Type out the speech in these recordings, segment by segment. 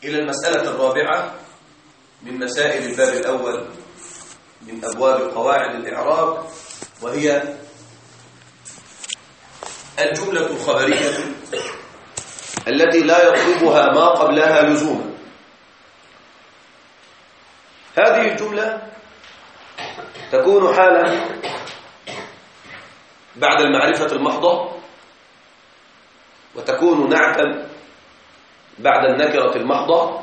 إلى المسألة الرابعة من مسائل الباب الأول من أبواب قواعد الإعراب، وهي الجملة الخبرية التي لا يطلبها ما قبلها لزوما. هذه الجملة تكون حالا بعد المعرفة المحضة، وتكون نعتا بعد النكرة المحضة،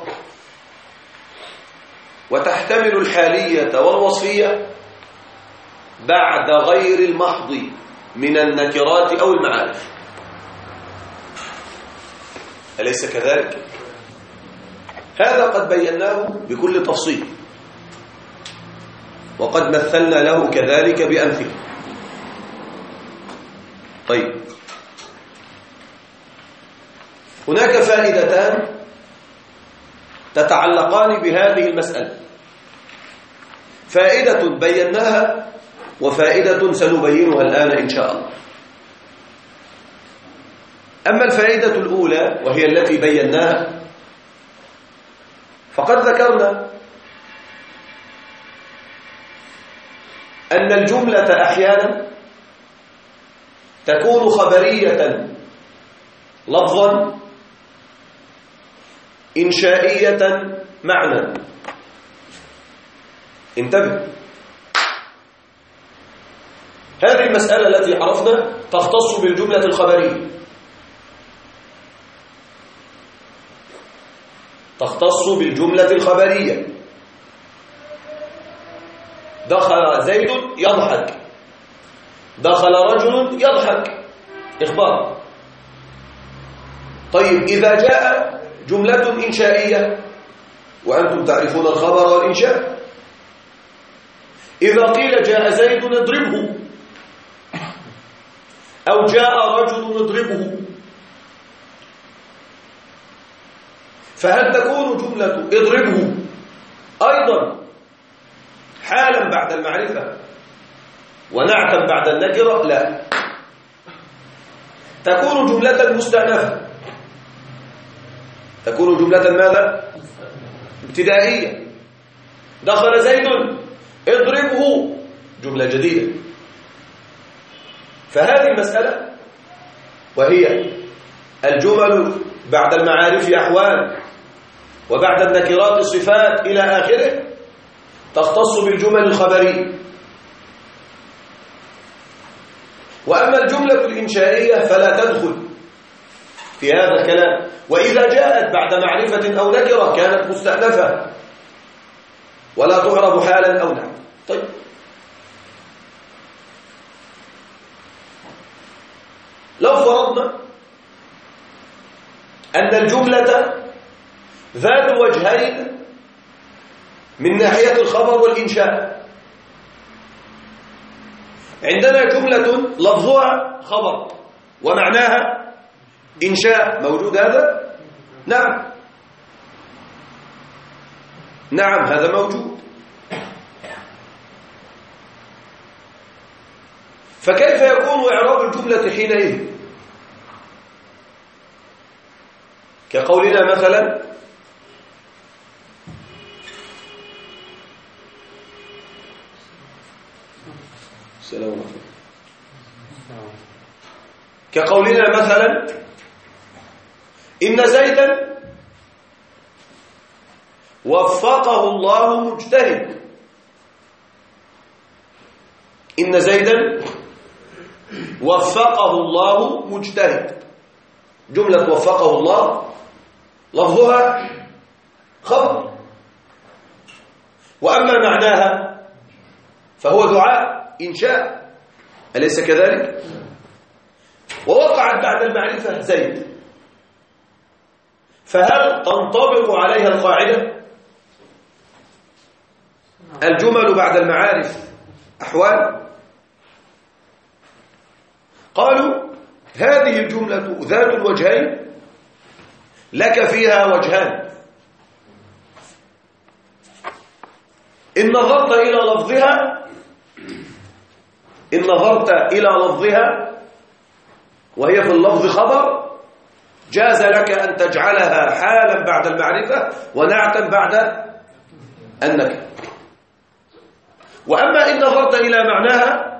وتحتمل الحالية والوصفية بعد غير المحض من النكرات أو المعارف. أليس كذلك؟ هذا قد بيناه بكل تفصيل، وقد مثلنا له كذلك بأمثلة. طيب، هناك فائدتان تتعلقان بهذه المسألة، فائدة بيناها وفائدة سنبينها الآن إن شاء الله. أما الفائدة الأولى وهي التي بيناها، فقد ذكرنا أن الجملة أحيانا تكون خبرية لفظا، إنشائية معنى. انتبه، هذه المسألة التي عرفنا تختص بالجملة الخبرية، تختص بالجملة الخبرية. دخل زيد يضحك، دخل رجل يضحك، إخبار. طيب، إذا جاء جملة إنشائية، وأنتم تعرفون الخبر والإنشاء، إذا قيل جاء زيد اضربه، أو جاء رجل اضربه، فهل تكون جملة اضربه أيضا حالا بعد المعرفة ونعتا بعد النكرة؟ لا، تكون جملة مستأنفة، تكون جملة ماذا؟ ابتدائية. دخل زيد اضربه، جملة جديدة. فهذه المسألة، وهي الجمل بعد المعارف أحوال وبعد النكرات صفات إلى آخره، تختص بالجمل الخبرية. وأما الجملة الإنشائية فلا تدخل في هذا الكلام، وإذا جاءت بعد معرفة أو نكرة كانت مستأنفة ولا تعرب حالا أو نعم. طيب، لو فرضنا أن الجملة ذات وجهين من ناحية الخبر والإنشاء، عندنا جملة لفظها خبر ومعناها إنشاء، موجود هذا؟ نعم، نعم، هذا موجود. فكيف يكون إعراب الجملة حينئذ؟ كقولنا مثلا السلام عليكم، كقولنا مثلا إن زيدا وفقه الله مجتهد. إن زيدا وفقه الله مجتهد، جملة وفقه الله لفظها خبر، وأما معناها فهو دعاء إنشاء. أليس كذلك؟ ووقعت بعد المعرفة زيد، فهل تنطبق عليها القاعدة؟ الجمل بعد المعارف أحوال. قالوا هذه الجملة ذات الوجهين لك فيها وجهان، إن نظرت إلى لفظها، إن نظرت إلى لفظها وهي في اللفظ خبر، جاز لك أن تجعلها حالا بعد المعرفة ونعتا بعد النكرة. وأما إن نظرت إلى معناها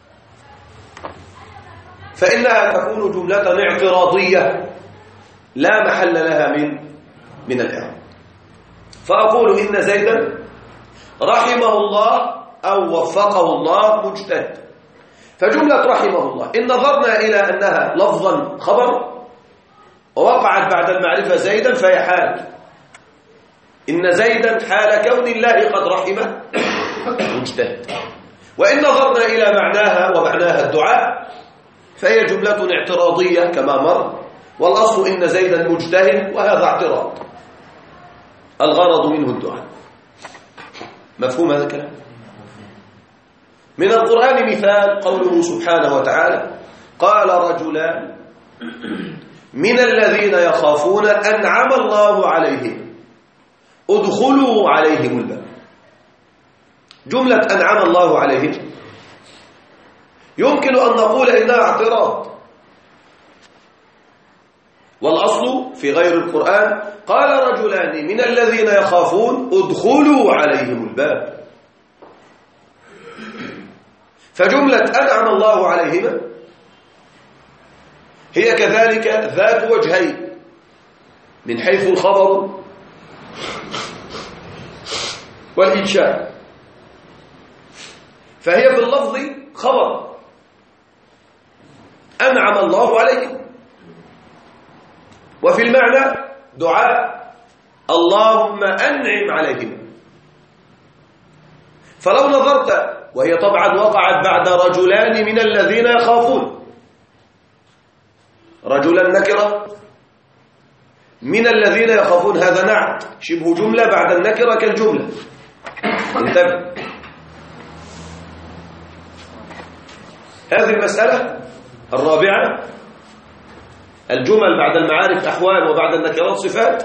فإنها تكون جملة اعتراضية لا محل لها من الإعراب. فأقول إن زيدا رحمه الله أو وفقه الله مجتهد. فجملة رحمه الله إن نظرنا إلى أنها لفظا خبر ووقعت بعد المعرفة زيدا فهي حال. إن زيدا حال كون الله قد رحمه مجتهد. وإن نظرنا إلى معناها ومعناها الدعاء فهي جملة اعتراضية كما مر، والأصل إن زيدا مجتهد وهذا اعتراض الغرض منه الدعاء. مفهوم هذا الكلام؟ من القرآن مثال قوله سبحانه وتعالى قال رجلان من الذين يخافون أنعم الله عليهم ادخلوا عليهم الباب. جملة أنعم الله عليهم يمكن أن نقول إنها اعتراض، والأصل في غير القرآن قال رجلان من الذين يخافون ادخلوا عليهم الباب. فجملة أنعم الله عليهم هي كذلك ذات وجهين من حيث الخبر والإنشاء. فهي في اللفظ خبر أنعم الله عليهم، وفي المعنى دعاء اللهم أنعم عليهم. فلو نظرت وهي طبعا وقعت بعد رجلان من الذين يخافون، رجلا نكرة من الذين يخافون هذا نعت شبه جملة بعد النكرة كالجملة. انتبه، هذه المسألة الرابعة الجمل بعد المعارف أحوال وبعد النكرات صفات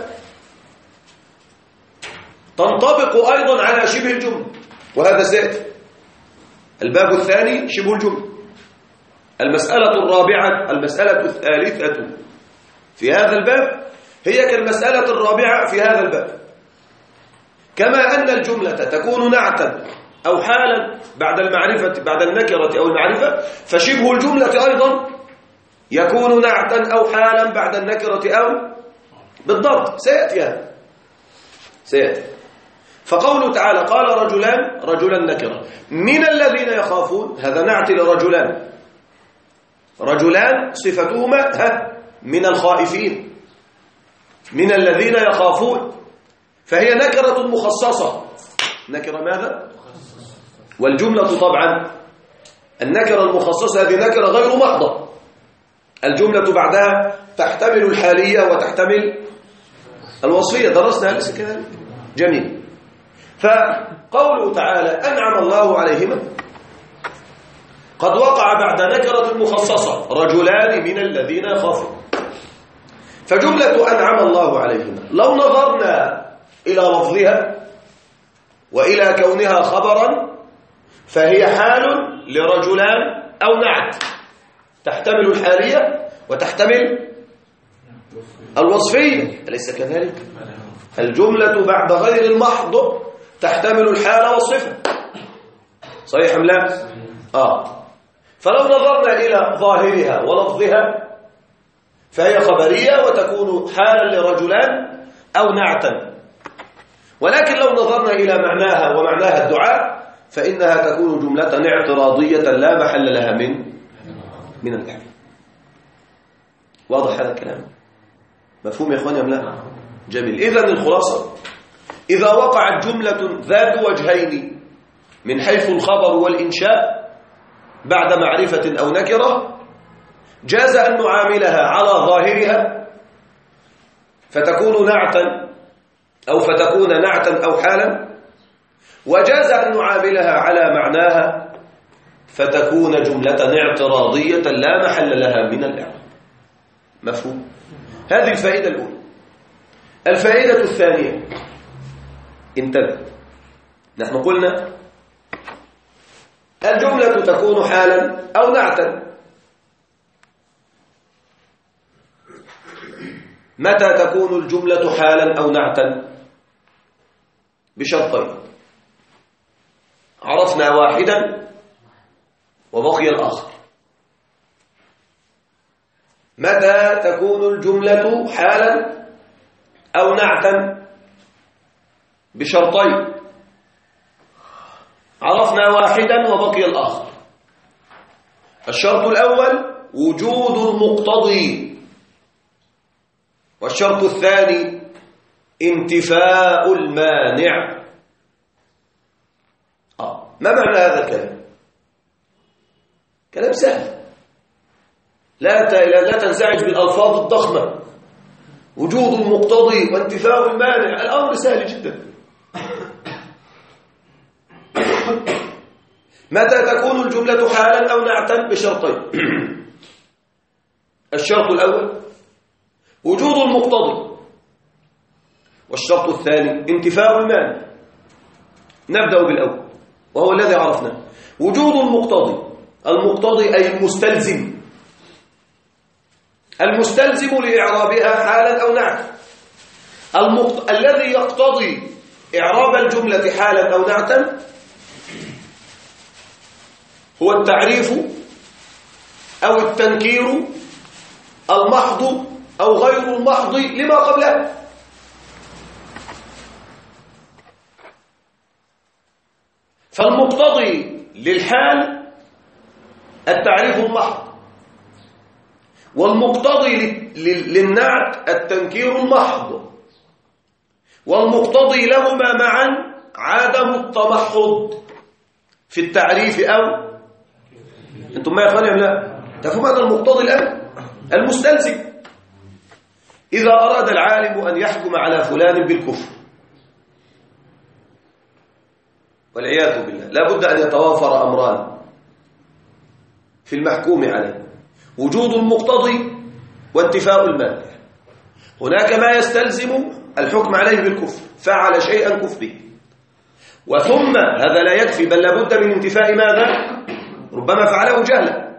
تنطبق أيضا على شبه الجملة، وهذا سيأتي. الباب الثاني شبه الجملة. المسألة الرابعة المسألة الثالثة في هذا الباب هي كالمسألة الرابعة في هذا الباب، كما أن الجملة تكون نعتا أو حالا بعد المعرفة بعد النكرة أو المعرفة، فشبه الجملة أيضا يكون نعتا أو حالا بعد النكرة أو بالضبط. سيأتي هذا سيأتي. فقوله تعالى قال رجلان رجلا نكرة من الذين يخافون هذا نعت لرجلان، رجلان صفتهما من الخائفين من الذين يخافون، فهي نكرة مخصصة. نكرة ماذا؟ والجملة طبعا النكرة المخصصة هذه نكرة غير محضة، الجملة بعدها تحتمل الحالية وتحتمل الوصفية، درسنا ليس كذلك؟ جميل. فقوله تعالى أنعم الله عليهما قد وقع بعد نكرة مخصصة رجلان من الذين يخافون. فجملة أنعم الله عليهما لو نظرنا إلى لفظها وإلى كونها خبرا فهي حال لرجلان أو نعت تحتمل الحالية وتحتمل الوصفية، أليس كذلك؟ الجملة بعد غير المحض تحتمل الحالة والصفة، صحيح أم لا؟ فلو نظرنا إلى ظاهرها ولفظها فهي خبرية وتكون حالا لرجلان أو نعتا، ولكن لو نظرنا إلى معناها ومعناها الدعاء فإنها تكون جملة اعتراضية لا محل لها من الإعراب. واضح هذا الكلام؟ مفهوم يا إخواني أم لا؟ جميل. إذن الخلاصة إذا وقعت جملة ذات وجهين من حيث الخبر والإنشاء بعد معرفة أو نكرة جاز أن نعاملها على ظاهرها فتكون نعتا أو حالا، وجاز أن نعاملها على معناها فتكون جملة اعتراضية لا محل لها من الإعراب. مفهوم؟ هذه الفائدة الأولى. الفائدة الثانية انتبه، نحن قلنا الجملة تكون حالا أو نعتا، متى تكون الجملة حالا أو نعتا؟ بشرطين. عرفنا واحدا وبقي الآخر. متى تكون الجملة حالا أو نعتا؟ بشرطين. عرفنا واحدا وبقي الآخر. الشرط الأول وجود المقتضي، والشرط الثاني انتفاء المانع. ما معنى هذا الكلام؟ كلام سهل، لا تنزعج بالألفاظ الضخمة. وجود المقتضي وانتفاء المانع، الأمر سهل جدا. متى تكون الجملة حالا أو نعتا؟ بشرطين. الشرط الأول وجود المقتضي، والشرط الثاني انتفاء المانع. نبدأ بالأول وهو الذي عرفناه. وجود المقتضي، المقتضي أي المستلزم، المستلزم لإعرابها حالا أو نعتا. الذي يقتضي إعراب الجملة حالا أو نعتا هو التعريف أو التنكير المحض أو غير المحض لما قبله. فالمقتضي للحال التعريف المحض، والمقتضي للنعت التنكير المحض، والمقتضي لهما معا عدم التمحض في التعريف أو انتم ما يا اخواني لا تفهم هذا المقتضي الآن؟ المستلزم. إذا أراد العالم أن يحكم على فلان بالكفر والعياذ بالله، لا بد أن يتوافر أمران في المحكوم عليه: وجود المقتضي وانتفاء المانع. هناك ما يستلزم الحكم عليه بالكفر، فعل شيئا كفري، وثم هذا لا يكفي، بل لا بد من انتفاء ماذا؟ ربما فعله جهلا،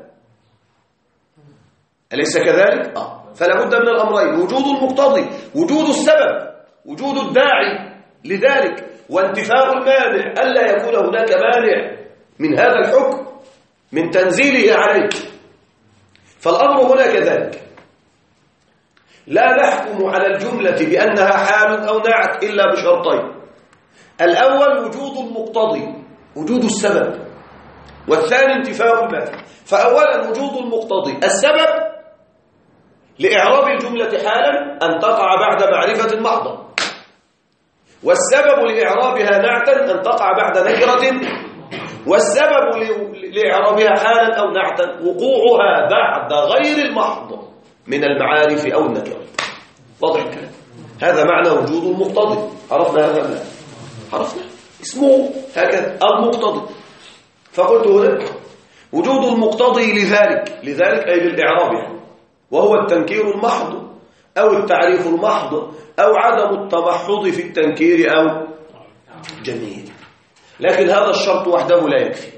أليس كذلك؟ فلا بد من الأمرين: وجود المقتضي، وجود السبب، وجود الداعي لذلك، وانتفاء المانع، ألا يكون هناك مانع من هذا الحكم من تنزيله عليك. فالأمر هنا كذلك. لا نحكم على الجملة بأنها حال أو نعت إلا بشرطين: الأول وجود المقتضي، وجود السبب، والثاني انتفاء المانع. فأولا وجود المقتضي، السبب لإعراب الجملة حالا أن تقع بعد معرفة محضة، والسبب لإعرابها نعتا أن تقع بعد نكرة، والسبب لإعرابها حالا أو نعتا وقوعها بعد غير المحض من المعارف أو النكرة. واضح الكلام؟ هذا معنى وجود المقتضي. عرفنا هذا ولا لا؟ عرفنا اسمه هكذا المقتضي. فقلت هنا وجود المقتضي لذلك أي للإعراب يعني، وهو التنكير المحض أو التعريف المحض أو عدم التمحض في التنكير أو جميل. لكن هذا الشرط وحده لا يكفي.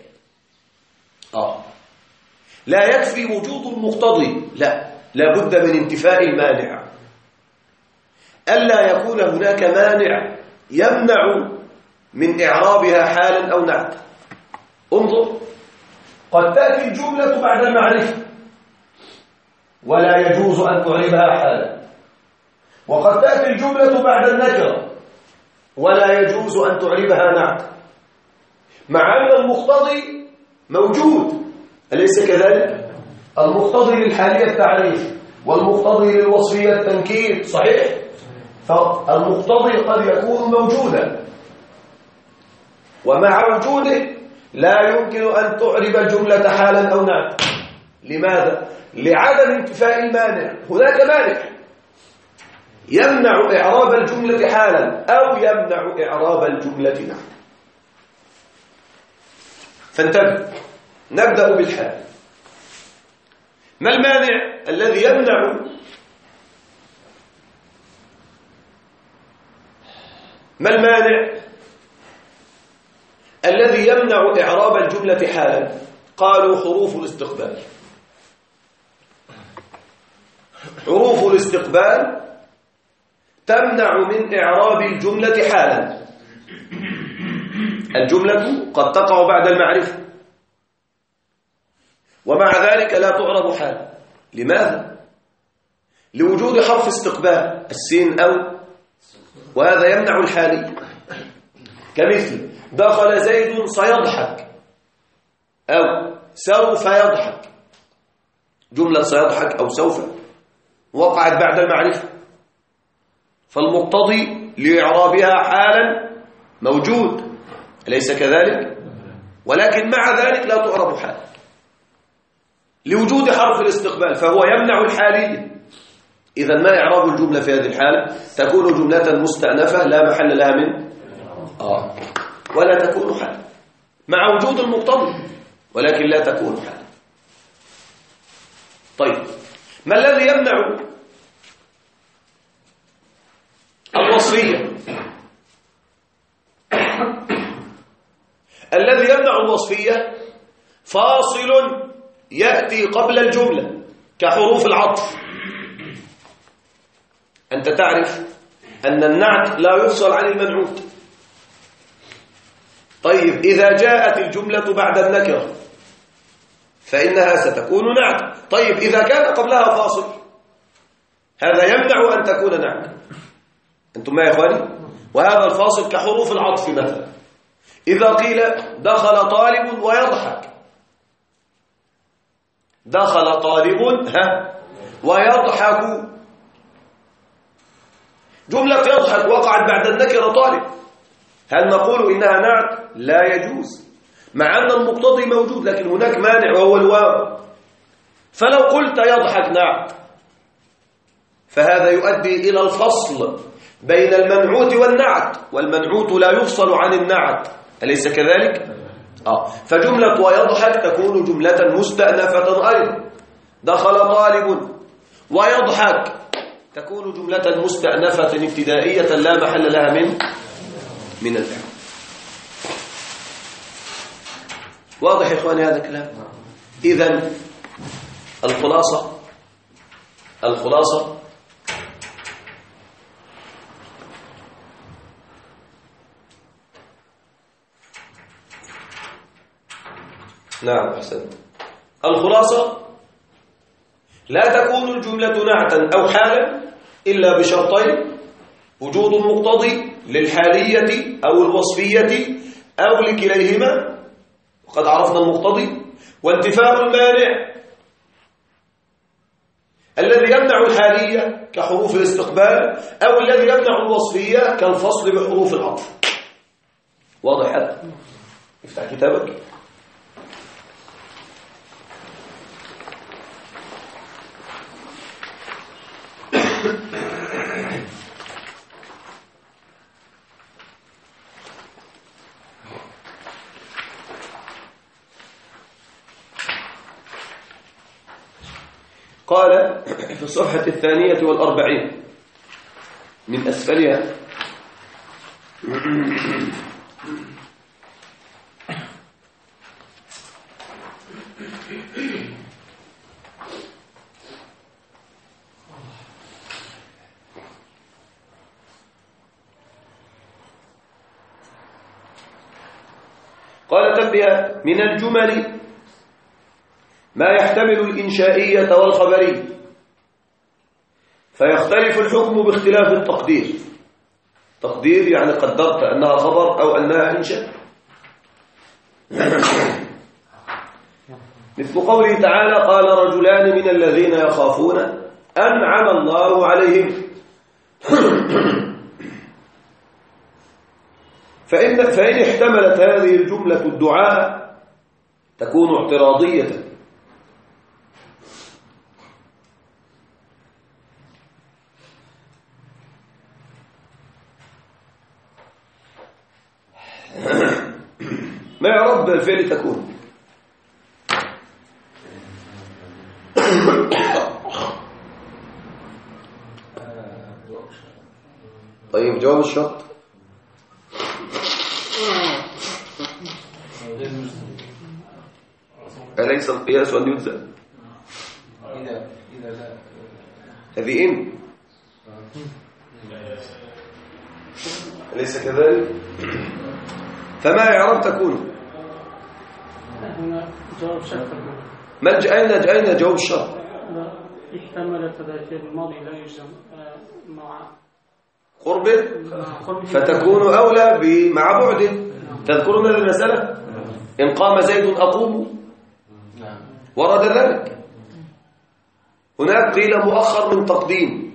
لا يكفي وجود المقتضي، لا بد من انتفاء المانع، ألا يكون هناك مانع يمنع من إعرابها حالا أو نعتا. انظر، قد تأتي الجملة بعد المعرفة ولا يجوز أن تعربها حالا، وقد تأتي الجملة بعد النكرة ولا يجوز أن تعربها نعتا، مع أن المقتضي موجود، أليس كذلك؟ المقتضي للحالية التعريف، والمقتضي للوصفية التنكير، صحيح؟ فالمقتضي قد يكون موجودا، ومع وجوده لا يمكن أن تعرب الجملة حالا أو نعتا. لماذا؟ لعدم انتفاء المانع. هناك مانع يمنع إعراب الجملة حالا أو يمنع إعراب الجملة نعتا. فانتبه، نبدأ بالحال. ما المانع الذي يمنع إعراب الجملة حالا؟ قالوا حروف الاستقبال. حروف الاستقبال تمنع من إعراب الجملة حالا. الجملة قد تقع بعد المعرفة ومع ذلك لا تعرب حالا. لماذا؟ لوجود حرف استقبال السين أو، وهذا يمنع الحالي. كمثل دخل زيد سيضحك أو سوف يضحك. جملة سيضحك أو سوف وقعت بعد المعرفة، فالمقتضي لإعرابها حالا موجود، أليس كذلك؟ ولكن مع ذلك لا تعرب حالا لوجود حرف الاستقبال، فهو يمنع الحالية. إذا ما إعراب الجملة في هذه الحالة؟ تكون جملة مستأنفة لا محل لها من ولا تكون حالا مع وجود المقتضي، ولكن لا تكون حالا. طيب، ما الذي يمنع الوصفية؟ الذي يمنع الوصفية فاصل يأتي قبل الجملة كحروف العطف. أنت تعرف أن النعت لا يفصل عن المنعوت. طيب، إذا جاءت الجملة بعد النكرة فإنها ستكون نعت. طيب، إذا كان قبلها فاصل هذا يمنع أن تكون نعت. أنتم ما يا إخواني؟ وهذا الفاصل كحروف العطف مثلا. إذا قيل دخل طالب ويضحك، دخل طالب ويضحك، جملة يضحك وقعت بعد النكرة طالب، هل نقول إنها نعت؟ لا يجوز، مع أن المقتضي موجود، لكن هناك مانع وهو الواو. فلو قلت يضحك نعت فهذا يؤدي إلى الفصل بين المنعوت والنعت، والمنعوت لا يفصل عن النعت، أليس كذلك؟ فجملة ويضحك تكون جملة مستأنفة أيضا. دخل طالب ويضحك تكون جملة مستأنفة ابتدائية لا محل لها من الإعراب. واضح يا إخواني هذا الكلام؟ إذن الخلاصة نعم أحسنت. الخلاصة لا تكون الجملة نعتا أو حالا إلا بشرطين: وجود المقتضي للحالية أو الوصفية أو لكليهما، وقد عرفنا المقتضي، وانتفاء المانع الذي يمنع الحالية كحروف الاستقبال، أو الذي يمنع الوصفية كالفصل بحروف العطف. واضح هذا؟ افتح كتابك. قال في الصفحة 42 من أسفلها: قال تنبيه: من الجمل ما يحتمل الإنشائية والخبرية، فيختلف الحكم باختلاف التقدير. تقدير يعني قدرت أنها خبر أو أنها إنشاء. مثل قوله تعالى: قال رجلان من الذين يخافون أنعم الله عليهم. فإن احتملت هذه الجملة الدعاء تكون اعتراضية، ما يعرب بالفعل تكون. طيب، جواب الشرط أليس القياس أن يجزم؟ إذا لا هذه إن أليس كذلك؟ فما إعراب تكون؟ هنا جواب شرط. أين جواب الشرط؟ احتمل تذاكر الماضي لا يجزم مع قرب فتكون أولى مع بعد. تذكرون هذه المسألة؟ إن قام زيد أقوم، ورد ذلك. هناك قيل مؤخر من تقديم،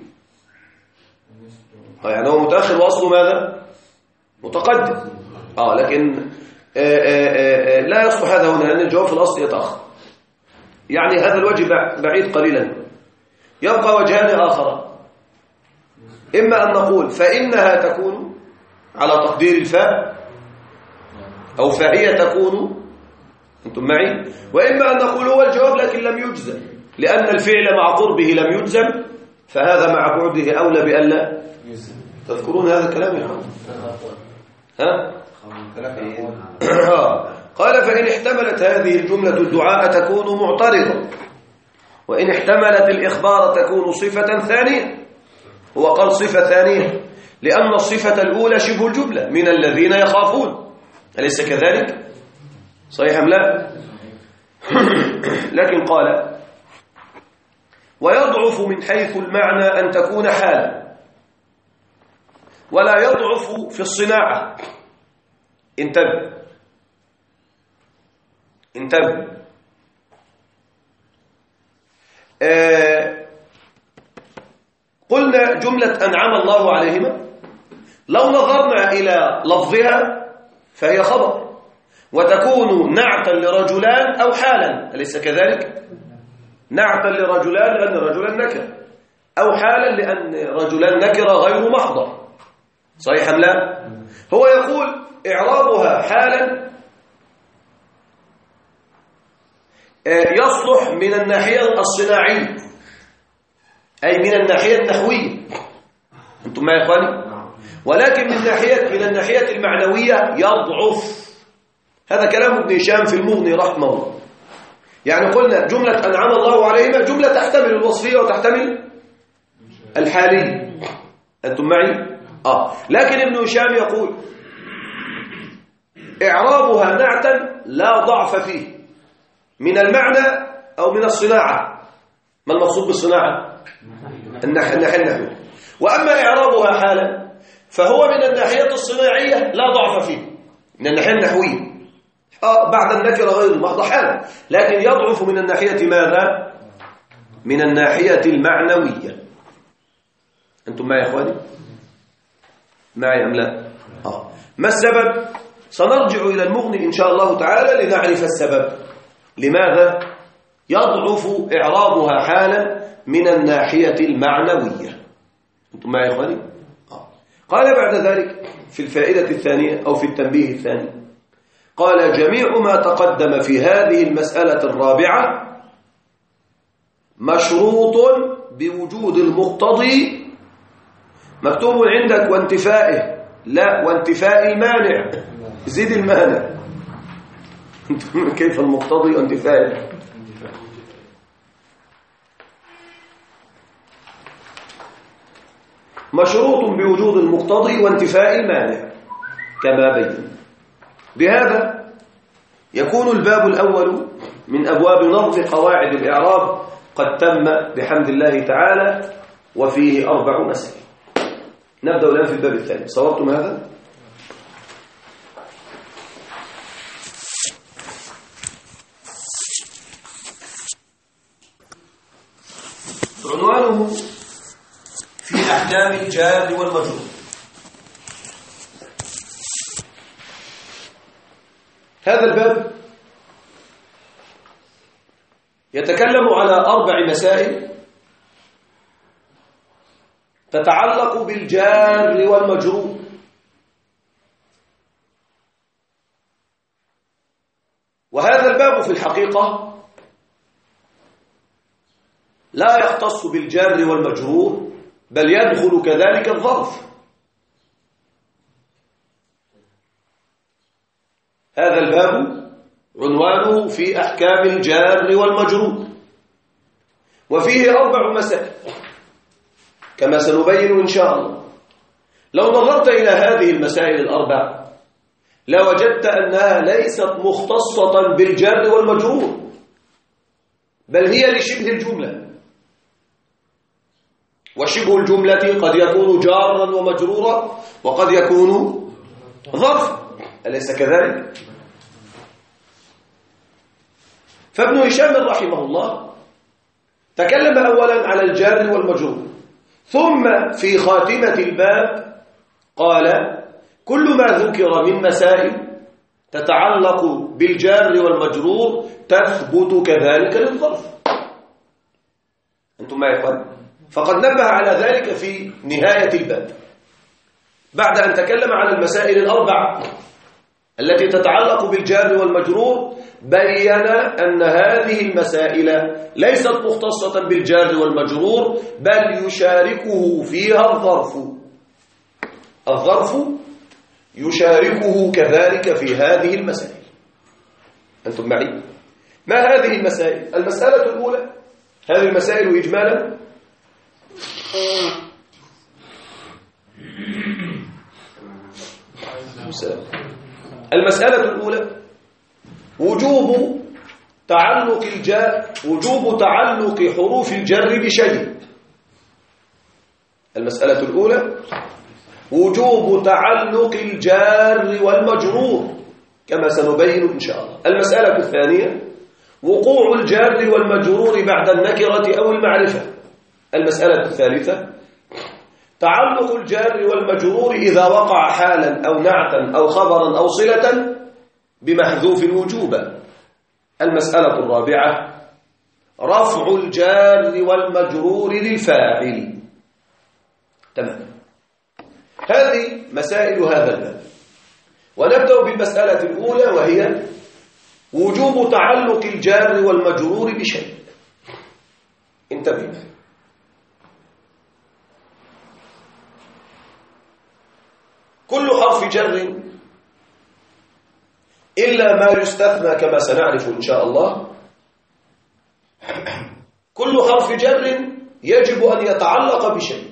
يعني هو متأخر وأصله ماذا؟ متقدم. لكن لا يصلح هذا هنا، لأن الجواب في الأصل يتأخر. يعني هذا الوجه بعيد قليلا. يبقى وجهان آخر، إما أن نقول فإنها تكون على تقدير الفاء، أو فهي تكون، أنتم معي؟ وإما أن نقول هو الجواب لكن لم يجزم، لأن الفعل مع قربه لم يجزم، فهذا مع بعده أولى بألا. تذكرون هذا الكلام يا أخوان؟ قال فإن احتملت هذه الجملة الدعاء تكون معترضة، وإن احتملت الإخبار تكون صفة ثانية. هو قال صفة ثانية لأن الصفة الأولى شبه الجملة من الذين يخافون، أليس كذلك؟ صحيح أم لا؟ لكن قال ويضعف من حيث المعنى أن تكون حالا، ولا يضعف في الصناعة. انتبه قلنا جملة أنعم الله عليهما، لو نظرنا إلى لفظها فهي خبر، وتكون نعتا لرجلان أو حالا، أليس كذلك؟ نعتا لرجلان لأن رجلا نكر، أو حالا لأن رجلان نكر غير محضر. صحيح أم لا؟ هو يقول إعرابها حالا يصلح من الناحية الصناعية، أي من الناحية النحوية. أنتم ما يا إخواني؟ ولكن من الناحية المعنوية يضعف. هذا كلام ابن هشام في المغني رحمه الله. يعني قلنا جملة أنعم الله عليهما جملة تحتمل الوصفية وتحتمل الحالية. أنتم معي؟ لكن ابن هشام يقول إعرابها نعتا لا ضعف فيه من المعنى أو من الصناعة. ما المقصود بالصناعة؟ الناحية النحوية. وأما إعرابها حالا فهو من الناحية الصناعية لا ضعف فيه، من الناحية النحوية بعد النكرة غير المحض حالا، لكن يضعف من الناحية ماذا؟ من الناحية المعنوية. أنتم معي يا إخواني؟ معي أم لا؟ ما السبب؟ سنرجع إلى المغني إن شاء الله تعالى لنعرف السبب لماذا يضعف إعرابها حالا من الناحية المعنوية. أنتم معي يا إخواني؟ قال بعد ذلك في الفائدة الثانية أو في التنبيه الثاني، قال جميع ما تقدم في هذه المسألة الرابعة مشروط بوجود المقتضي. مكتوب عندك وانتفائه، لا وانتفاء المانع، زيد المانع. كيف المقتضي وانتفائه؟ مشروط بوجود المقتضي وانتفاء المانع كما بين. بهذا يكون الباب الأول من أبواب نظم قواعد الإعراب قد تم بحمد الله تعالى، وفيه 4 مسائل. نبدأ الآن في الباب الثاني. صورتم هذا؟ عنوانه في أحكام الجار والمجرور. هذا الباب يتكلم على 4 مسائل تتعلق بالجار والمجرور. وهذا الباب في الحقيقة لا يختص بالجار والمجرور، بل يدخل كذلك الظرف. هذا الباب عنوانه في أحكام الجار والمجرور، وفيه 4 مسائل كما سنبين إن شاء الله. لو نظرت إلى هذه المسائل الأربع لوجدت أنها ليست مختصة بالجر والمجرور، بل هي لشبه الجملة، وشبه الجملة قد يكون جارا ومجرورا وقد يكون ظرفا، أليس كذلك؟ فابن هشام رحمه الله تكلم أولا على الجار والمجرور، ثم في خاتمة الباب قال كل ما ذكر من مسائل تتعلق بالجار والمجرور تثبت كذلك للظرف. أنتم ما يفهم؟ فقد نبه على ذلك في نهاية الباب بعد أن تكلم على المسائل الأربع التي تتعلق بالجار والمجرور، بين أن هذه المسائل ليست مختصة بالجار والمجرور، بل يشاركه فيها الظرف يشاركه كذلك في هذه المسائل. أنتم معي؟ ما هذه المسائل؟ المسألة الأولى، هذه المسائل إجمالا المسألة الأولى وجوب تعلق حروف الجر بشيء. المسألة الأولى وجوب تعلق الجار والمجرور كما سنبين إن شاء الله. المسألة الثانية وقوع الجار والمجرور بعد النكرة أو المعرفة. المسألة الثالثة تعلق الجار والمجرور إذا وقع حالا أو نعتا أو خبرا أو صلة بمحذوف وجوبا. المسألة الرابعة رفع الجار والمجرور للفاعل. تمام، هذه مسائل هذا الباب، ونبدأ بالمسألة الأولى وهي وجوب تعلق الجار والمجرور بشيء. انتبه، كل حرف جر إلا ما يستثنى كما سنعرف إن شاء الله، كل حرف جر يجب أن يتعلق بشيء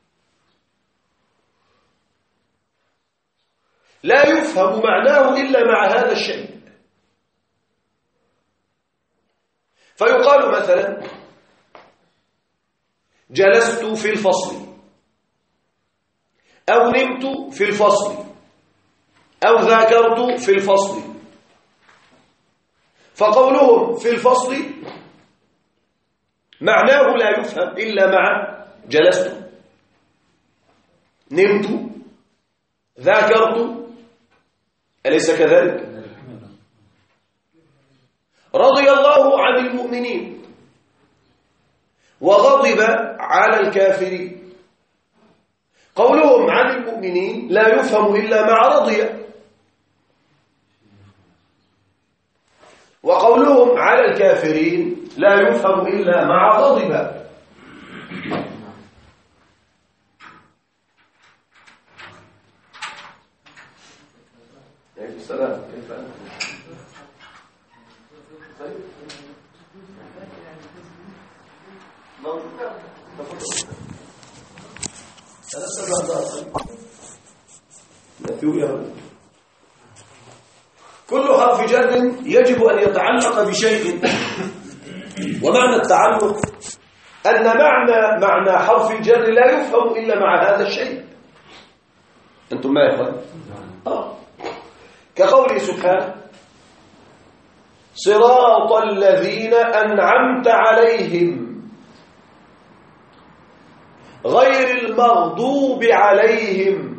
لا يفهم معناه إلا مع هذا الشيء. فيقال مثلا جلست في الفصل، أو نمت في الفصل، أو ذاكرت في الفصل. فقولهم في الفصل معناه لا يفهم إلا مع جلست، نمت، ذاكرت، أليس كذلك؟ رضي الله عن المؤمنين وغضب على الكافرين. قولهم عن المؤمنين لا يفهم إلا مع رضي، وقولهم على الكافرين لا يفهم إلا مع غضب. السلام كيف أنت؟ طيب كل حرف جر يجب أن يتعلق بشيء. ومعنى التعلق أن معنى حرف الجر لا يفهم إلا مع هذا الشيء. أنتم ما يفهم؟ كقوله سبحانه صراط الذين أنعمت عليهم غير المغضوب عليهم.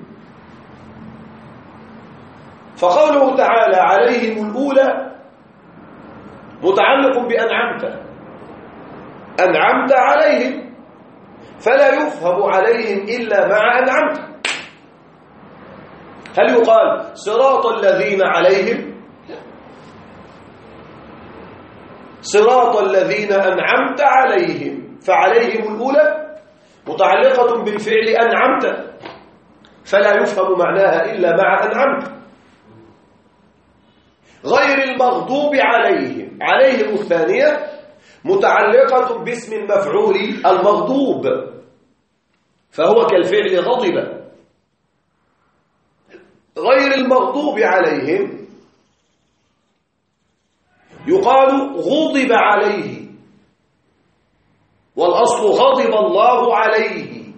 فقوله تعالى عليهم الأولى متعلق بأنعمت، أنعمت عليهم، فلا يفهم عليهم إلا مع أنعمت. هل يقال صراط الذين عليهم؟ صراط الذين أنعمت عليهم، فعليهم الأولى متعلقة بالفعل أنعمت، فلا يفهم معناها إلا مع أنعمت. غير المغضوب عليهم، عليهم الثانية متعلقة باسم المفعول المغضوب، فهو كالفعل غضب. غير المغضوب عليهم يقال غضب عليه، والأصل غضب الله عليه،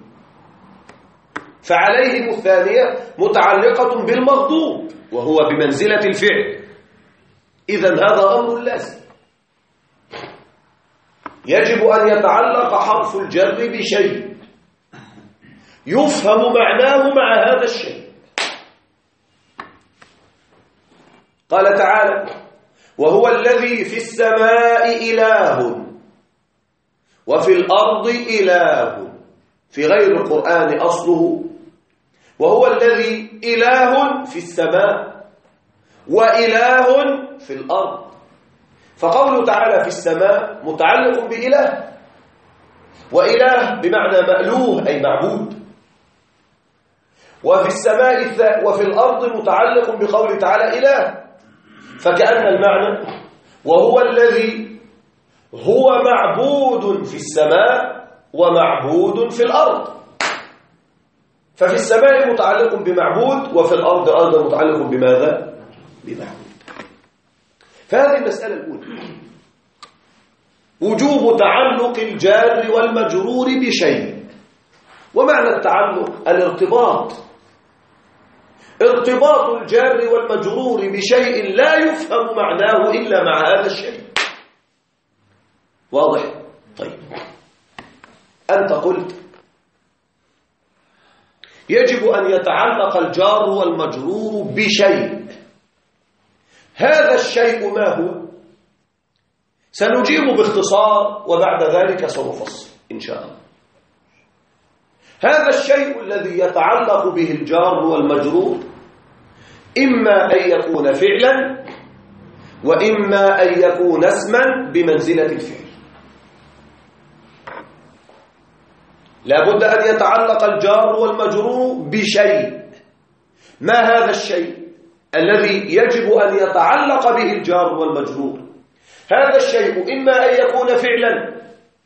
فعليهم الثانية متعلقة بالمغضوب وهو بمنزلة الفعل. إذن هذا أمر لازم، يجب أن يتعلق حرف الجر بشيء يفهم معناه مع هذا الشيء. قال تعالى: وهو الذي في السماء إله وفي الأرض إله. في غير القرآن أصله وهو الذي إله في السماء وإله في الأرض، فقوله تعالى في السماء متعلق بإله، وإله بمعنى مألوه أي معبود، وفي السماء وفي الأرض متعلق بقوله تعالى إله، فكأن المعنى وهو الذي هو معبود في السماء ومعبود في الأرض، ففي السماء متعلق بمعبود وفي الأرض أيضا متعلق بماذا؟ بمعبود. فهذه المسألة الأولى، وجوب تعلق الجار والمجرور بشيء. ومعنى التعلق الارتباط، ارتباط الجار والمجرور بشيء لا يفهم معناه إلا مع هذا الشيء. واضح؟ طيب، أنت قلت يجب أن يتعلق الجار والمجرور بشيء، هذا الشيء ما هو؟ سنجيب باختصار وبعد ذلك سنفصل إن شاء الله. هذا الشيء الذي يتعلق به الجار والمجرور إما أن يكون فعلا وإما أن يكون اسما بمنزلة الفعل. لا بد أن يتعلق الجار والمجرور بشيء. ما هذا الشيء الذي يجب أن يتعلق به الجار والمجرور؟ هذا الشيء إما أن يكون فعلا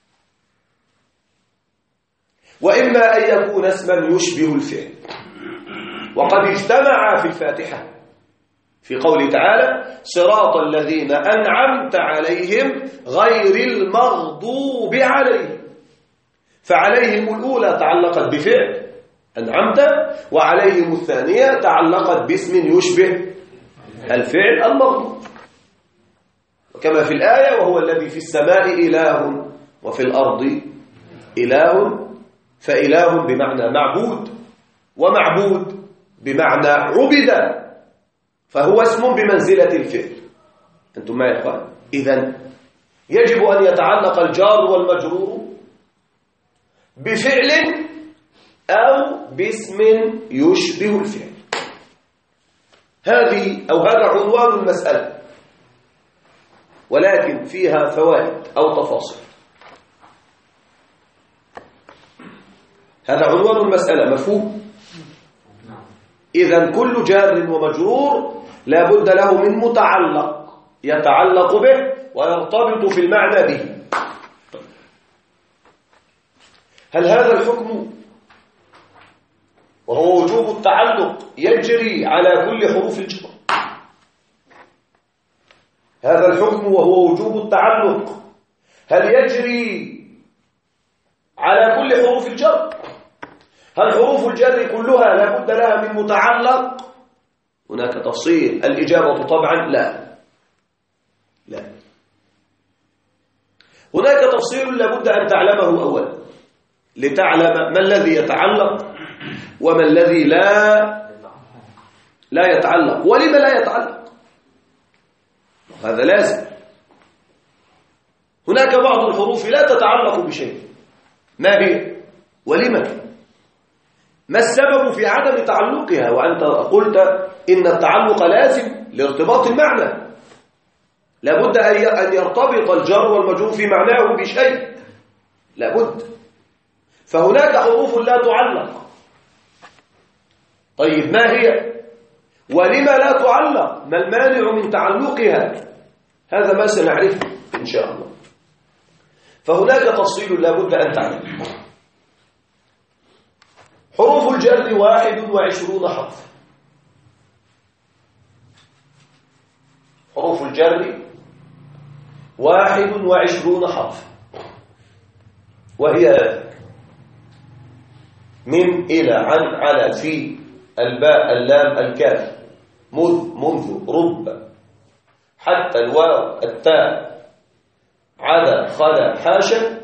وإما أن يكون اسما يشبه الفعل. وقد اجتمع في الفاتحة في قوله تعالى: صراط الذين أنعمت عليهم غير المغضوب عليهم، فعليهم الأولى تعلقت بفعل أنعمت، وعليهم الثانية تعلقت باسم يشبه الفعل المغضوب، وكما في الآية: وهو الذي في السماء إله وفي الأرض إله، فإله بمعنى معبود، ومعبود بمعنى عبد، فهو اسم بمنزلة الفعل. أنتم ما يقال؟ إذن يجب أن يتعلق الجار والمجرور بفعل أو باسم يشبه الفعل. هذا عنوان المسألة، ولكن فيها فوائد أو تفاصيل. هذا عنوان المسألة، مفهوم؟ إذن كل جار ومجرور لا بد له من متعلق يتعلق به ويرتبط في المعنى به. هل هذا الحكم وهو وجوب التعلق يجري على كل حروف الجر؟ هذا الحكم وهو وجوب التعلق هل يجري على كل حروف الجر؟ هل حروف الجر كلها لا بد لها من متعلق؟ هناك تفصيل. الإجابة طبعا لا. هناك تفصيل لا بد أن تعلمه أولا لتعلم ما الذي يتعلق وما الذي لا يتعلق، ولما لا يتعلق. هذا لازم. هناك بعض الحروف لا تتعلق بشيء، ما هي ولما؟ ما السبب في عدم تعلقها؟ وأنت قلت إن التعلق لازم لارتباط المعنى، لابد أن يرتبط الجار والمجرور في معناه بشيء، لابد. فهناك حروف لا تعلق. طيب ما هي؟ ولما لا تعلق؟ ما المانع من تعلقها؟ هذا ما سنعرفه إن شاء الله. فهناك تفصيل لابد أن تعلم. حروف الجر 21 حرف، حروف الجر 21 حرف، وهي من إلى عن على في الباء اللام الكاف منذ رب حتى الواو التاء عدا خلا حاشا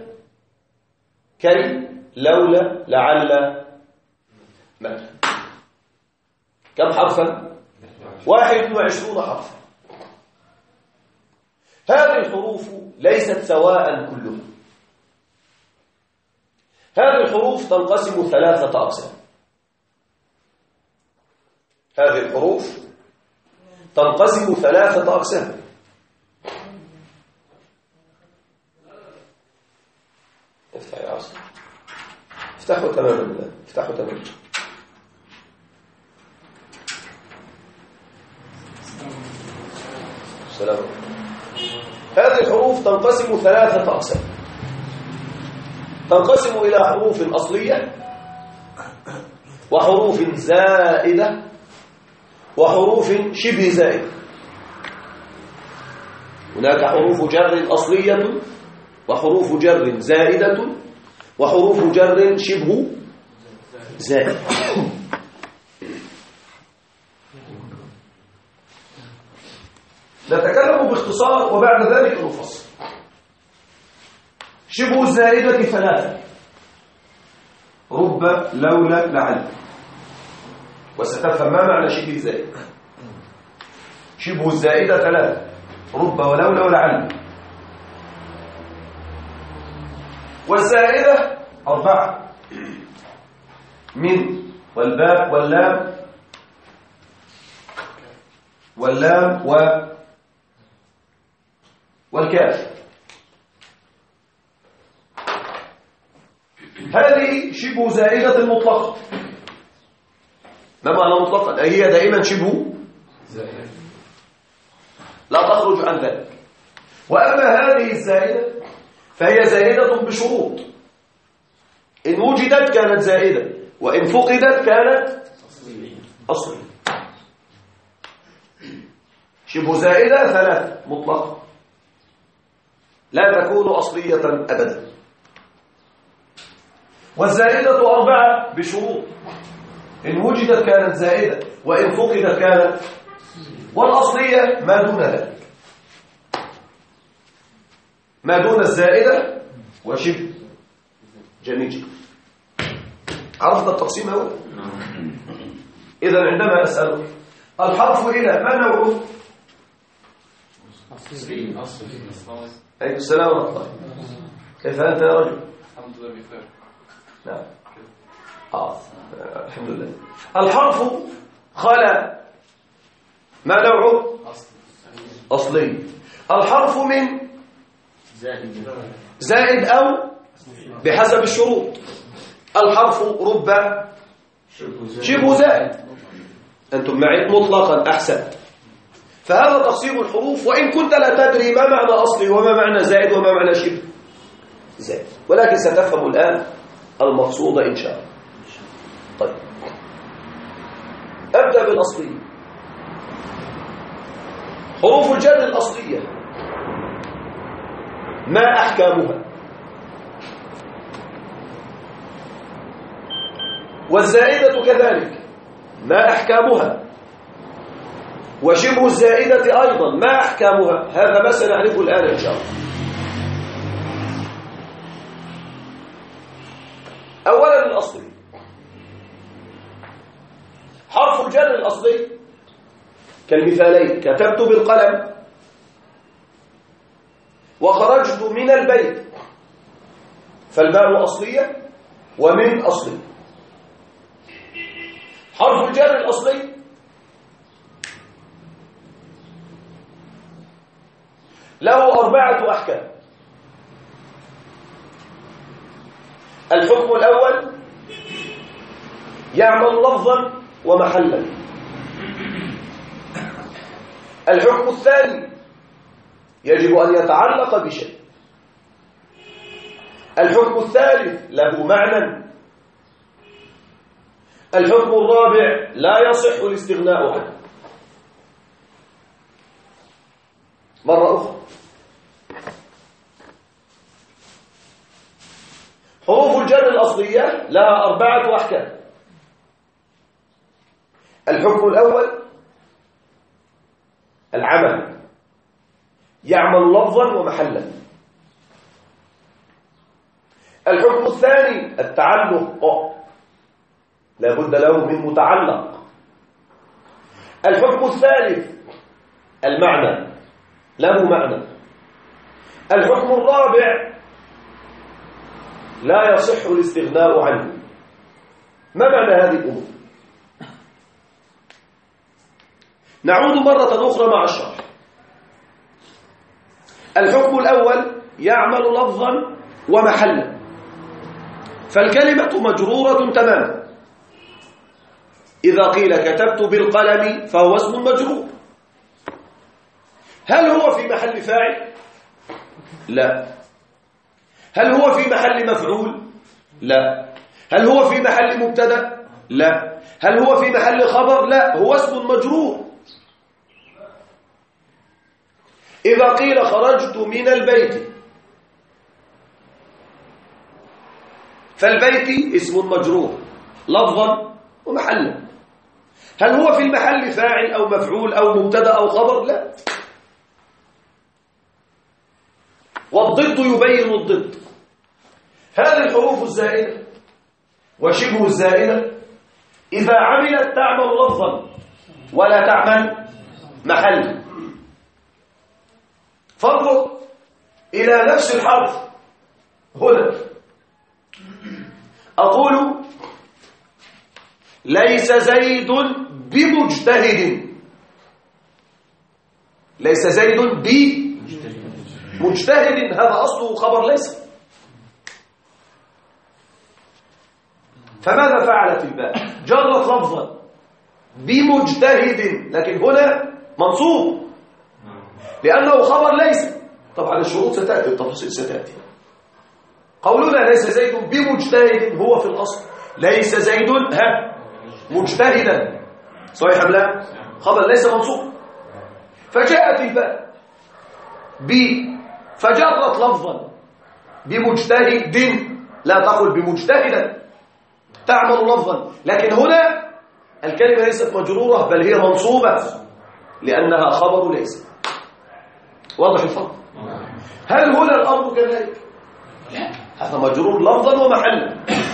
كي لولا لعل ما. كم حرفا؟ 21 حرفا. هذه الحروف ليست سواء كلها. هذه الحروف تنقسم 3 أقسام. هذه الحروف تنقسم 3 أقسام. افتح يا عاصم، افتحوا تماما الآن، افتحوا تماما. السلام عليكم. هذه الحروف تنقسم 3 أقسام. تنقسم إلى حروف أصلية، وحروف زائدة، وحروف شبه زائدة. هناك حروف جر أصلية، وحروف جر زائدة، وحروف جر شبه زائد. نتكلم باختصار وبعد ذلك نفصل. شبه الزائدة 3: رب لولا لعل. وستفهم ما معنى شبه الزائد. شبه الزائدة 3: رب ولولا ولعل. والزائدة 4: من والباء واللام والكاف. هذه شبه زائدة مطلقة. ما معنى مطلقة؟ هي دائما شبه زائدة، لا تخرج عن ذلك. وأما هذه الزائدة فهي زائدة بشروط. إن وجدت كانت زائدة، وإن فقدت كانت أصلية. شبه زائدة 3 مطلقة، لا تكون أصلية أبدا. والزائدة 4 بشروط. إن وجدت كانت زائدة، وإن فقدت كانت. والأصلية ما دون ذلك، ما دون الزائدة وشبه. جميل جدا. عرفت التقسيم أولا؟ إذا عندما أسألك الحرف إلى ما نوعه؟ أصلي. عليكم السلام ورحمة الله. كيف أنت يا رجل؟ الحمد لله بخير. نعم. الحمد لله. الحرف خلا ما نوعه؟ أصلي. الحرف من زائد أو بحسب الشروط. الحرف رب شبه زائد. أنتم معي مطلقا أحسن. فهذا تقسيم الحروف، وإن كنت لا تدري ما معنى أصلي وما معنى زائد وما معنى شبه زائد، ولكن ستفهم الآن المقصود إن شاء الله. طيب، أبدأ بالأصلية. حروف الجر الأصلية ما أحكامها؟ والزائدة كذلك ما أحكامها؟ وشبه الزائدة أيضا ما أحكامها؟ هذا ما سنعرفه الآن إن شاء الله. أولا الأصلي. حرف الجر الأصلي كالمثالين: كتبت بالقلم وخرجت من البيت، فالباء أصلية ومن أصلي. حرف الجر الأصلي له 4 أحكام. الحكم الأول يعمل لفظا ومحلا. الحكم الثاني يجب أن يتعلق بشيء. الحكم الثالث له معنى. الحكم الرابع لا يصح الاستغناء عنه. مرة أخرى. حروف الجر الأصلية لها 4 أحكام. الحكم الأول العمل، يعمل لفظا ومحلا. الحكم الثاني التعلق، لا بد له من متعلق. الحكم الثالث المعنى، له معنى. الحكم الرابع لا يصح الاستغناء عنه. ما معنى هذه الأمور؟ نعود مرة أخرى مع الشرح. الحكم الأول يعمل لفظا ومحلا، فالكلمة مجرورة تماما. إذا قيل كتبت بالقلم فهو اسم مجرور. هل هو في محل فاعل؟ لا. هل هو في محل مفعول؟ لا. هل هو في محل مبتدا؟ لا. هل هو في محل خبر؟ لا، هو اسم مجرور. إذا قيل خرجت من البيت فالبيت اسم مجرور لفظا ومحلا. هل هو في المحل فاعل أو مفعول أو مبتدا أو خبر؟ لا. والضد يبين الضد. هذه الحروف الزائدة وشبه الزائدة إذا عملت تعمل لفظا ولا تعمل محلا. فانظر إلى نفس الحرف هنا. أقول ليس زيد بمجتهد. ليس زيد بمجتهد، هذا أصله خبر ليس. فماذا فعلت الباء؟ جرت لفظا بمجتهد، لكن هنا منصوب لأنه خبر ليس. طبعا الشروط ستأتي، التفاصيل ستأتي. قولنا ليس زيد بمجتهد هو في الأصل ليس زيد مجتهدا، صحيح أم لا؟ خبر ليس منصوب. فجاءت الباء فجرت لفظا بمجتهد، لا تقل بمجتهدا، تعمل لفظا. لكن هنا الكلمة ليست مجرورة بل هي منصوبة لأنها خبر ليس. واضح الفرق؟ هل هنا الأمر كذلك؟ لا، هذا مجرور لفظا ومحلا.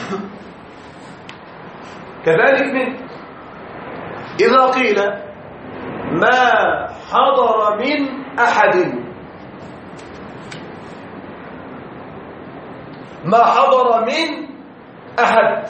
كذلك من إذا قيل ما حضر من أحد، ما حضر من أحد،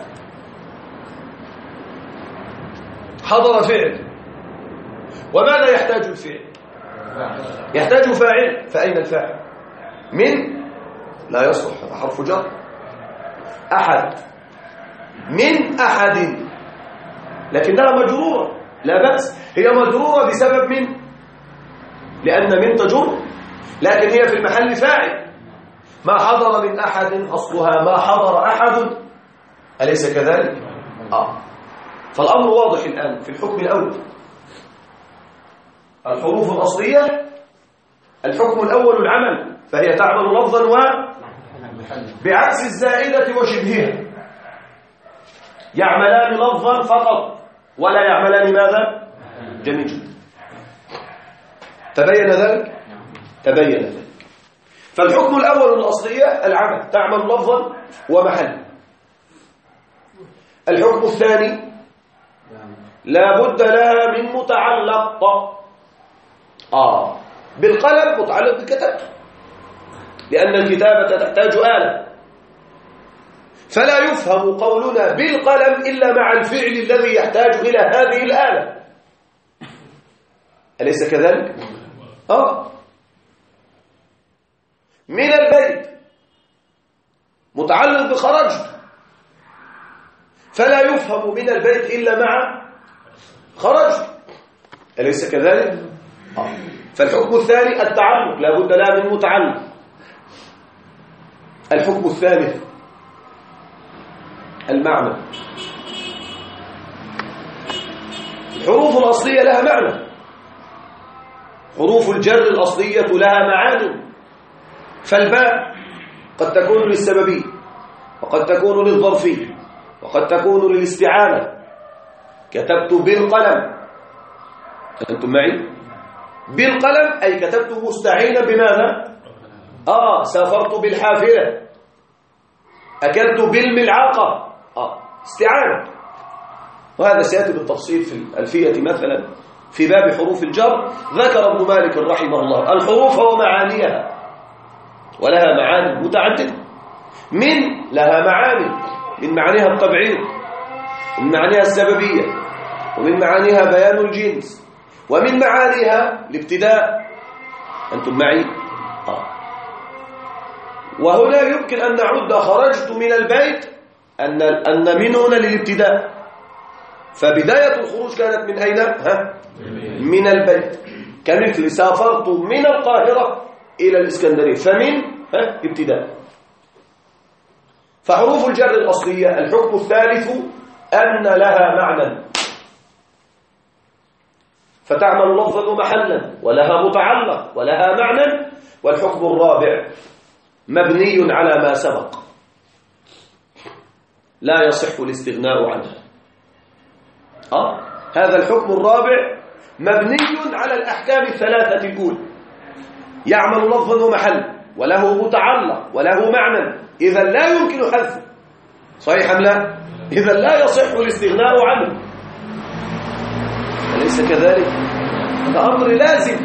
حضر فعل، وماذا يحتاج الفعل؟ يحتاج فاعل، فأين الفاعل؟ من لا يصلح، هذا حرف جر. أحد، من أحد، لكنها مجرورة لا بأس. هي مجرورة بسبب من، لأن من تجر، لكن هي في المحل فاعل. ما حضر من أحد أصلها ما حضر أحد، أليس كذلك؟ فالأمر واضح الآن في الحكم الأول. الحروف الأصلية الحكم الأول العمل، فهي تعمل لفظا بعكس الزائدة وشبهها. يعملان لفظا فقط ولا يعملان ماذا؟ جميل جدا. تبين ذلك؟ تبين ذلك. فالحكم الأول الأصلية العمل، تعمل لفظا ومحل. الحكم الثاني لا بد لها من متعلق. بالقلم متعلق بالكتابة، لأن الكتابة تحتاج آلة، فلا يفهم قولنا بالقلم إلا مع الفعل الذي يحتاج إلى هذه الآلة. أليس كذلك؟ من البيت متعلق بخرجت، فلا يفهم من البيت إلا مع خرجت. أليس كذلك؟ فالحكم الثاني التعلق، لا بد لها من متعلق. الحكم الثالث المعنى. الحروف الأصلية لها معنى، حروف الجر الأصلية لها معاني، فالباء قد تكون للسببية، وقد تكون للظرفية، وقد تكون للاستعانة. كتبت بالقلم، أنتم معي؟ بالقلم أي كتبت مستعينا بماذا؟ سافرت بالحافلة، أكلت بالملعقة، استعانة. وهذا سيأتي بالتفصيل في الألفية مثلا في باب حروف الجر. ذكر ابن مالك رحمه الله الحروف ومعانيها، ولها معاني متعددة. لها معاني، من معانيها التبعيض، ومن معانيها السببية، ومن معانيها بيان الجنس، ومن معانيها الابتداء. أنتم معي؟ وهنا يمكن أن نعد خرجت من البيت أن من هنا للابتداء، فبداية الخروج كانت من أين؟ من البيت. كمثل سافرت من القاهرة إلى الإسكندرية، فمن ابتداء. فحروف الجر الأصلية الحكم الثالث أن لها معنى، فتعمل لفظا ومحلا، ولها متعلق، ولها معنى. والحكم الرابع مبني على ما سبق، لا يصح الاستغناء عنه. هذا الحكم الرابع مبني على الأحكام الثلاثة الأولى، يعمل لفظا ومحلا، وله متعلق، وله معنى، إذا لا يمكن حذفه. صحيح أم لا؟ إذا لا يصح الاستغناء عنه. أليس كذلك؟ هذا أمر لازم.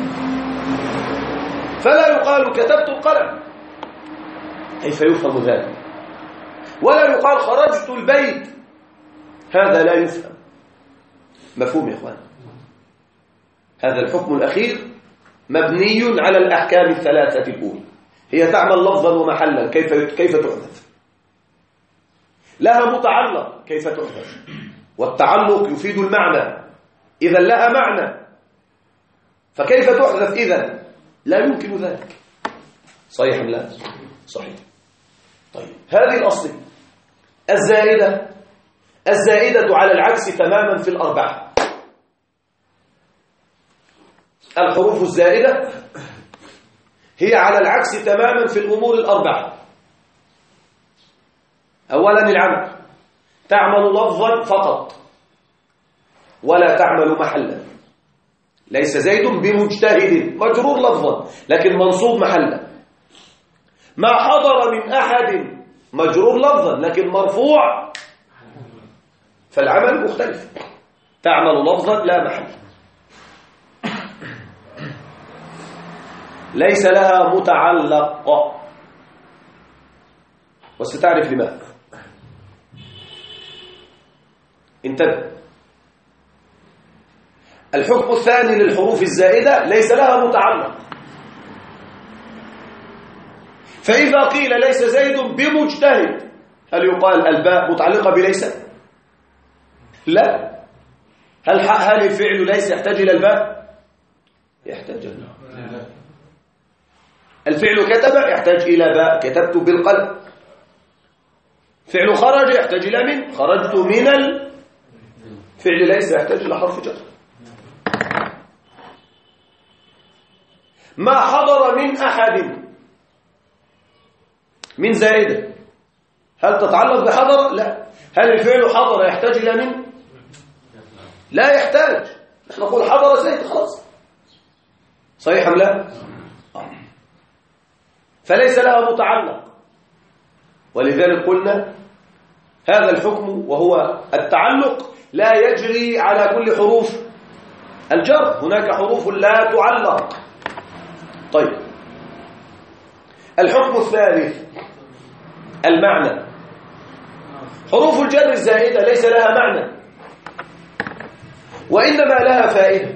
فلا يقال كتبت القلم، كيف يفهم ذلك؟ ولا يقال خرجت البيت، هذا لا يفهم. مفهوم يا إخوان؟ هذا الحكم الأخير مبني على الأحكام الثلاثة الأولى، هي تعمل لفظا ومحلا، كيف تحذف؟ لها متعلق، كيف تحذف؟ والتعلق يفيد المعنى، إذا لها معنى، فكيف تحذف إذن؟ لا يمكن ذلك. صحيح أم لا؟ صحيح. طيب، هذه الأصل الزائدة على العكس تماما في الأربعة. الحروف الزائدة هي على العكس تماما في الأمور الأربعة. أولا العمل، تعمل لفظا فقط ولا تعمل محلا. ليس زيد بمجتهد، مجرور لفظا لكن منصوب محلا. ما حضر من أحد، مجرور لفظا لكن مرفوع، فالعمل مختلف، تعمل لفظا لا محل. ليس لها متعلق، وستعرف لماذا. انتبه، الحكم الثاني للحروف الزائدة ليس لها متعلق. فإذا قيل ليس زيد بمجتهد، هل يقال الباء متعلقة بليس؟ لا. هل الفعل ليس يحتاج إلى الباء؟ يحتاج إلى الباء. الفعل كتب يحتاج إلى باء، كتبت بالقلم. فعل خرج يحتاج إلى من، خرجت من الفعل ليس يحتاج إلى حرف جر. ما حضر من أحد، من زائدة، هل تتعلق بحضر؟ لا. هل الفعل حضر يحتاج إلى من؟ لا يحتاج. نحن نقول حضر زيد خلاص. صحيح أم لا؟ فليس لها متعلق. ولذلك قلنا هذا الحكم وهو التعلق لا يجري على كل حروف الجر، هناك حروف لا تعلق. طيب، الحكم الثالث المعنى. حروف الجر الزائدة ليس لها معنى، وإنما لها فائدة.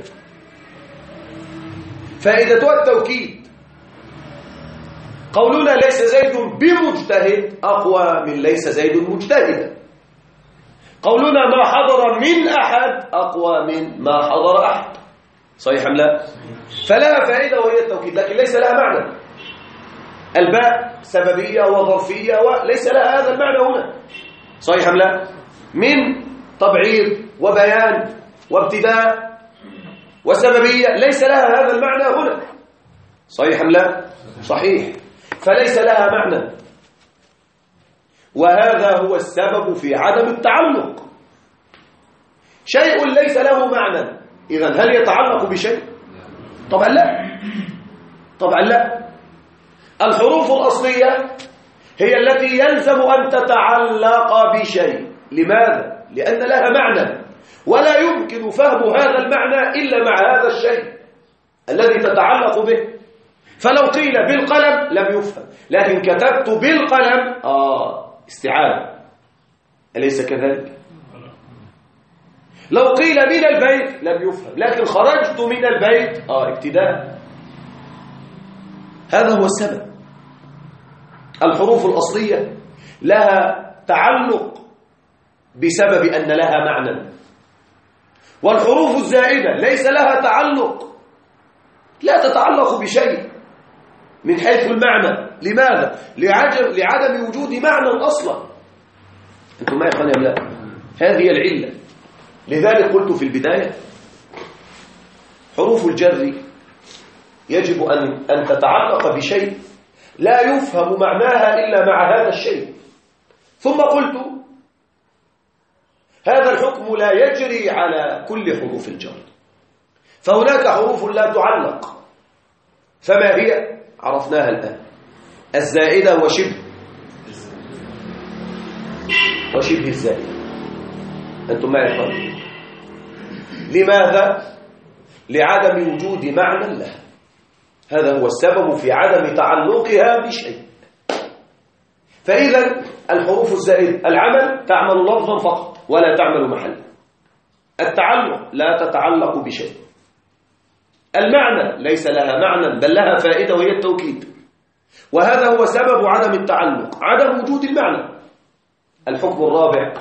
فائدتها التوكيد. قولنا ليس زيد بمجتهد أقوى من ليس زيد مجتهدا. قولنا ما حضر من أحد أقوى من ما حضر أحد. صحيح أم لا؟ فلها فائدة وهي التوكيد، لكن ليس لها معنى. الباء سببية وظرفية وليس لها هذا المعنى هنا. صحيح أم لا؟ من تبعيض وبيان وابتداء، وسببية ليس لها هذا المعنى هنا. صحيح أم لا؟ صحيح. فليس لها معنى، وهذا هو السبب في عدم التعلق. شيء ليس له معنى، إذن هل يتعلق بشيء؟ طبعا لا، طبعا لا. الحروف الأصلية هي التي يلزم أن تتعلق بشيء. لماذا؟ لأن لها معنى، ولا يمكن فهم هذا المعنى إلا مع هذا الشيء الذي تتعلق به. فلو قيل بالقلم لم يفهم، لكن كتبت بالقلم استعارة، أليس كذلك؟ لو قيل من البيت لم يفهم، لكن خرجت من البيت ابتداء. هذا هو السبب. الحروف الأصلية لها تعلق بسبب أن لها معنى، والحروف الزائدة ليس لها تعلق، لا تتعلق بشيء من حيث المعنى. لماذا؟ لعدم وجود معنى أصلا. أنتم ما يقول لا، هذه العلة. لذلك قلت في البداية حروف الجر يجب أن تتعلق بشيء لا يفهم معناها إلا مع هذا الشيء. ثم قلت هذا الحكم لا يجري على كل حروف الجر، فهناك حروف لا تعلق. فما هي؟ عرفناها الآن: الزائدة وشبه الزائدة. أنتم ما يفهمون. لماذا؟ لعدم وجود معنى لها. هذا هو السبب في عدم تعلقها بشيء. فإذا الحروف الزائدة العمل تعمل لفظا فقط ولا تعمل محلا. التعلق لا تتعلق بشيء. المعنى ليس لها معنى، بل لها فائدة وهي التوكيد. وهذا هو سبب عدم التعلق، عدم وجود المعنى. الحكم الرابع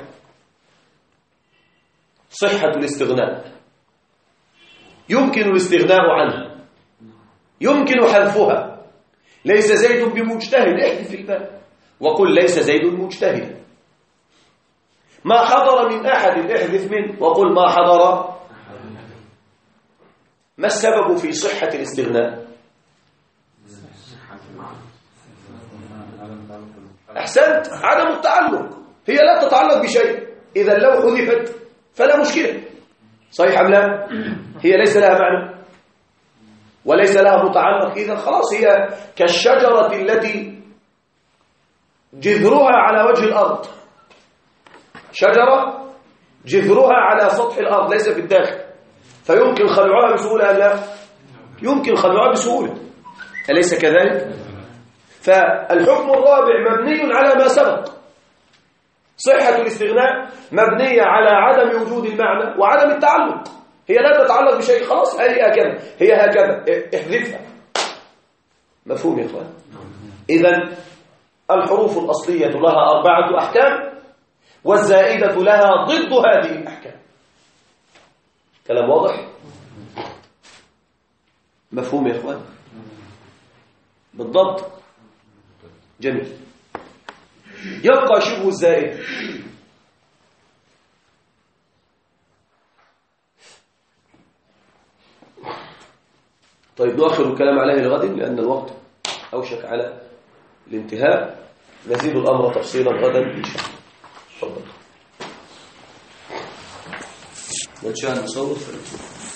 صحة الاستغناء. يمكن الاستغناء عنها، يمكن حذفها. ليس زيد بمجتهد، احذف الباء وقل ليس زيد مجتهد. ما حضر من أحد، احذف منه وقل ما حضر. ما السبب في صحة الاستغناء؟ أحسنت، عدم التعلق. هي لا تتعلق بشيء، إذا لو حذفت فلا مشكلة. صحيح أم لا؟ هي ليس لها معنى وليس لها متعلق، إذا خلاص هي كالشجرة التي جذرها على وجه الأرض. شجرة جذرها على سطح الأرض ليس في الداخل، فيمكن خلعها بسهولة أم لا؟ يمكن خلعها بسهولة، أليس كذلك؟ فالحكم الرابع مبني على ما سبق. صحة الاستغناء مبنية على عدم وجود المعنى وعدم التعلق. هي لا تتعلق بشيء، خلاص هي هكذا، هي هكذا، احذفها. مفهوم يا إخوان؟ إذن الحروف الأصلية لها 4 أحكام، والزائدة لها ضد هذه الأحكام. كلام واضح؟ مفهوم يا إخوان؟ بالضبط. جميل. يبقى شبه الزائد. طيب نؤخر الكلام عليه لغد لأن الوقت أوشك على الانتهاء. نزيد الأمر تفصيلا غدا إن شاء الله. تفضل. من شاء نصور